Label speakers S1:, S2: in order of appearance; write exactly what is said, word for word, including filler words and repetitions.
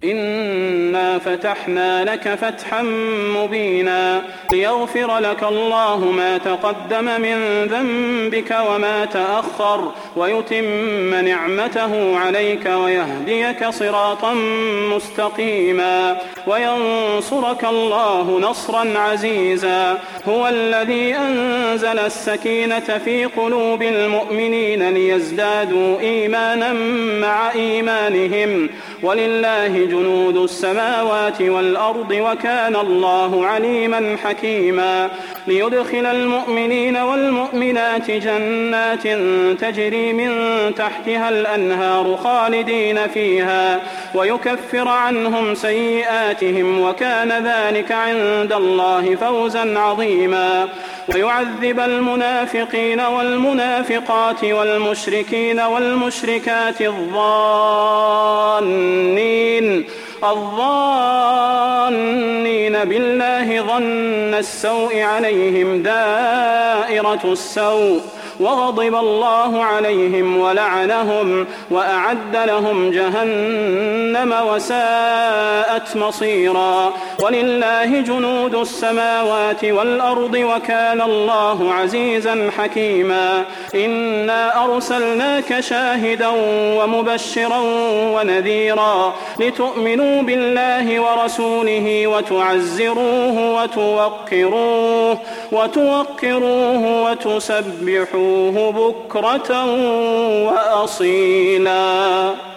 S1: إنا فتحنا لك فتحا مبينا ليغفر لك الله ما تقدم من ذنبك وما تأخر ويتم نعمته عليك ويهديك صراطا مستقيما وينصرك الله نصرا عزيزا. هو الذي أنزل السكينة في قلوب المؤمنين ليزدادوا إيمانا مع إيمانهم ولله جنود السماوات والأرض وكان الله عليما حكيما. ليدخل المؤمنين والمؤمنات جنات تجري من تحتها الأنهار خالدين فيها ويكفر عنهم سيئاتهم وكان ذلك عند الله فوزا عظيما. ويعذب المنافقين والمنافقات والمشركين والمشركات الظانين الظانين بالله ظن السوء عليهم دائرة السوء وغضب الله عليهم ولعنهم وأعد لهم جهنم وساءت مصيرا. ولله جنود السماوات والأرض وكان الله عزيزا حكيما. إنا أرسلناك شاهدا ومبشرا ونذيرا لتؤمنوا بالله ورسوله وتعزروه وتوقروه وتوقروه وتسبحوه بكرة وأصيلا.